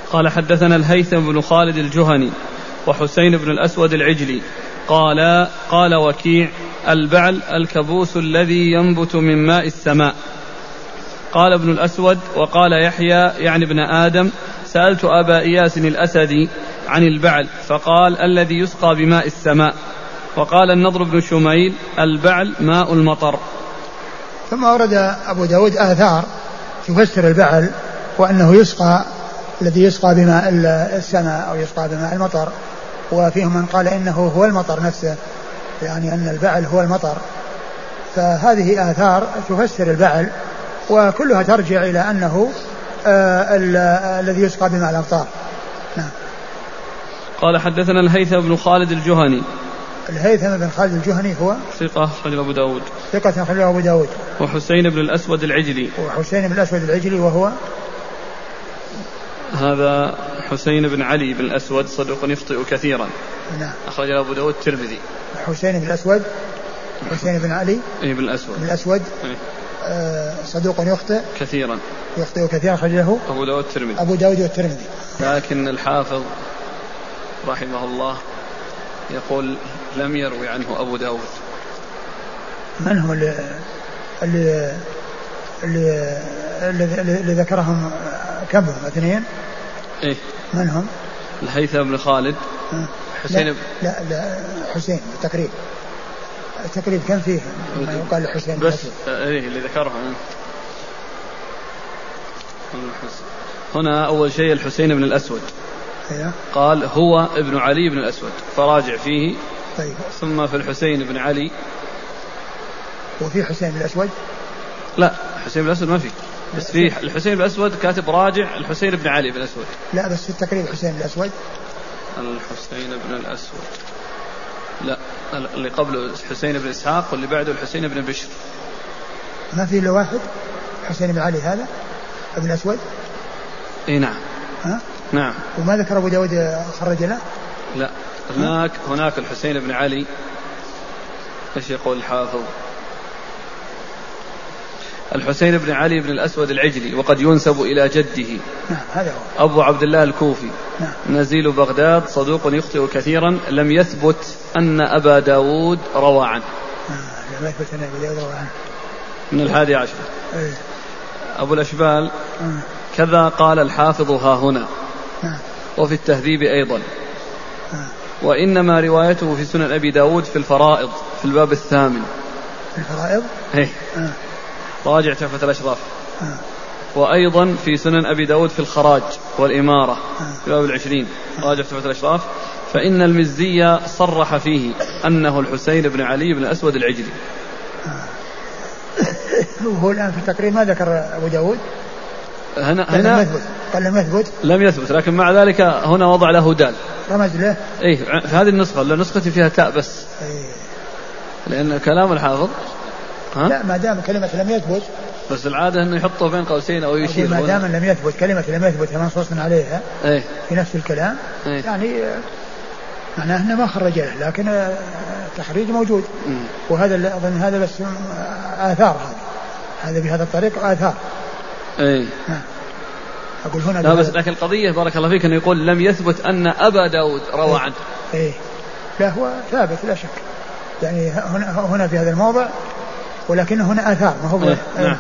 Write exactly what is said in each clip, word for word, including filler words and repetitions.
قال حدثنا الهيثم بن خالد الجهني وحسين بن الأسود العجلي قال قال وكيع البعل الكبوس الذي ينبت من ماء السماء. قال ابن الأسود وقال يحيى يعني ابن آدم سألت أبا إياس الأسدي عن البعل فقال الذي يسقى بماء السماء. وقال النضر بن شميل البعل ماء المطر. ثم ورد أبو داود آثار تفسر البعل وأنه يسقى الذي يسقى بماء السماء أو يسقى بماء المطر، وفيهم من قال إنه هو المطر نفسه، يعني أن البعل هو المطر. فهذه آثار تفسر البعل وكلها ترجع إلى أنه آه الذي يسقى بماء الأمطار. نعم. قال حدثنا الهيثم بن خالد الجهني. الهيثم بن خالد الجهني هو ثقة أخرجه أبو داود. ثقة أخرجه أبو داود. وحسين بن الأسود العجلي. وحسين بن الأسود العجلي وهو هذا حسين بن علي بن الأسود صدوق يخطئ كثيرا. نعم. أخرجه أبو داود الترمذي. حسين بن الأسود حسين بن علي إيه بن الأسود بن الأسود إيه. آه صدوق يخطئ كثيرا يخطئ كثيرا أخرجه أبو داود الترمذي. أبو داود والترمذي. لكن الحافظ رحمه الله يقول لم يروي عنه أبو داود. من هم اللي اللي اللي, اللي, اللي ذكرهم كم هم اثنين؟ إيه من هم؟ الهيثم بن خالد أه. حسين لا, لا لا حسين التقريب التقريب كم فيه ما يقال حسين بس إيه اللي ذكرها هنا. أول شيء الحسين بن الأسود أيه. قال هو ابن علي بن الأسود فراجع فيه. طيب. ثم في الحسين بن علي وفي حسين بن الأسود لا حسين بن الأسود ما في بس في الحسين بن الأسود كاتب راجع الحسين بن علي بن الأسود. لا بس في التقريب حسين بن الأسود الحسين بن الأسود لا اللي قبله حسين بن إسحاق واللي بعده الحسين بن بشر. ما في إلا واحد حسين بن علي هذا ابن الأسود. اي نعم. ها؟ نعم. وما ذكر أبو داود خرج له؟ لا هناك هناك الحسين بن علي. ايش يقول الحافظ؟ الحسين بن علي بن الأسود العجلي وقد ينسب إلى جده. نعم هذا هو. أبو عبد الله الكوفي. نعم. نزيل بغداد صدوق يخطئ كثيرا لم يثبت أن أبا داود روى عنه. آه لم يثبت أن أبا داود روى عنه. من الحادي عشر. أيه. أبو الأشبال آه. كذا قال الحافظ ها هنا. نعم. وفي التهذيب أيضا. آه. وإنما روايته في سنن أبي داود في الفرائض في الباب الثامن. في الفرائض هي. آه. راجع تحفة الأشراف. آه. وأيضا في سنن أبي داود في الخراج والإمارة آه. في باب العشرين. راجع تحفة الأشراف. فإن المزي صرح فيه أنه الحسين بن علي بن الأسود العجلي. وهو الآن في التقرير ما ذكر أبو داود. هنا هنا لم يثبت. قال لم يثبت. لم يثبت لكن مع ذلك هنا وضع له دال. رمز له. إيه في هذه النسخة لا نسختي فيها تاء بس. إيه. لأن كلام الحافظ ها؟ لا ما دام كلمة لم يثبت بس العادة أنه يحطه بين قوسين أو يشير. ما دام لم يثبت كلمة لم يثبت منصوص عليها. إيه. في نفس الكلام. إيه. يعني معناه أنه ما خرج له لكن تخريج موجود. م. وهذا أظن هذا بس آثار هذا هذا بهذا الطريق آثار. إيه. نعم. أقول هنا لا بس لكن القضية بارك الله فيك أنه يقول لم يثبت أن أبا داود روى إيه. عنه. إيه. لا هو ثابت لا شك يعني هنا هنا في هذا الموضع ولكن هنا آثار ما هو. إيه. نعم.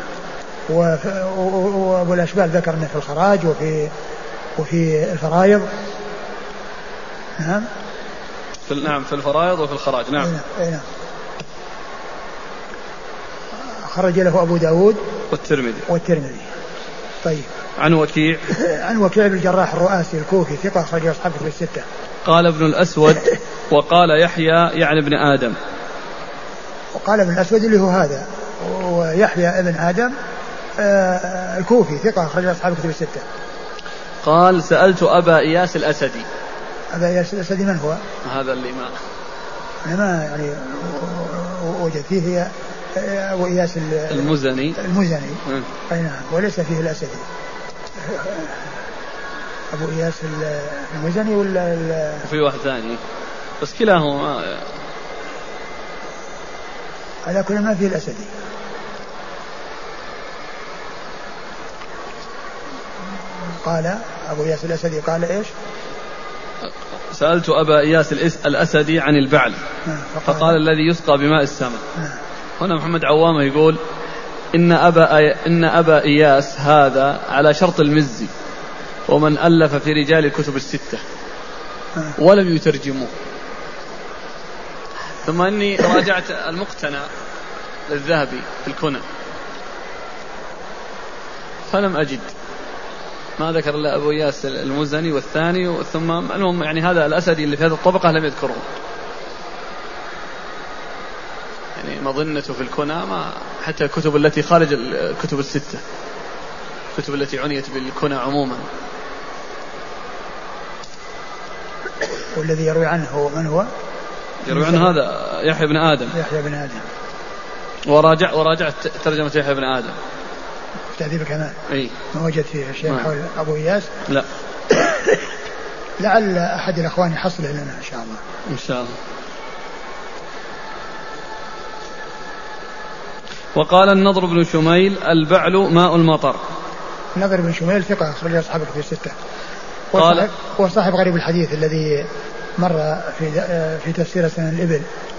وأبو الأشبال ذكر أنه في الخراج وفي وفي الفرائض. نعم. في نعم في الفرائض وفي الخراج. نعم. إيه نعم. خرج له أبو داود والترمذي والترمذي. طيب. عن وكيع عن وكيع بن الجراح الرؤاسي الكوفي ثقة أخرج أصحاب الكتب الستة. قال ابن الأسود وقال يحيى يعني ابن آدم. وقال ابن الأسود اللي هو هذا ويحيى ابن آدم آه الكوفي ثقة أخرج أصحاب الكتب الستة. قال سألت أبا إياس الأسدي. أبا إياس الأسدي من هو؟ هذا اللي ما أنا ما يعني وجد فيه هي أبو إياس المزني المزني. أي نعم وليس فيه الأسدي. أبو إياس المزني ولا في واحد ثاني بس كلاهما على كل ما فيه الأسدي. قال أبو إياس الأسدي قال إيش؟ سألت أبا إياس الأسدي عن البعل فقال, فقال الذي يسقى بماء السماء. هنا محمد عوامة يقول إن أبا, إن أبا إياس هذا على شرط المزي ومن ألف في رجال الكتب الستة ولم يترجموه. ثم أني راجعت المقتنى للذهبي في الكنى فلم أجد ما ذكر إلا أبو إياس المزني والثاني ثم المهم يعني هذا الأسدي اللي في هذه الطبقة لم يذكره، يعني مظنته في الكنى ما حتى الكتب التي خارج الكتب الستة، الكتب التي عنيت بالكنى عموما. والذي يروي عنه من هو؟ يروي عنه هذا يحيى بن آدم. يحيى بن آدم. وراجع وراجعت ترجمة يحيى بن آدم في تهذيب الكمال. أي ما وجد فيه شيء حول أبو إياس. لا. لعل أحد الأخوان يحصله لنا إن شاء الله. إن شاء الله. وقال النضر بن شميل البعل ماء المطر. النضر بن شميل ثقة أخرج أصحاب الكتب الستة. قال هو صاحب غريب الحديث الذي مر في في تفسير سنن الإبل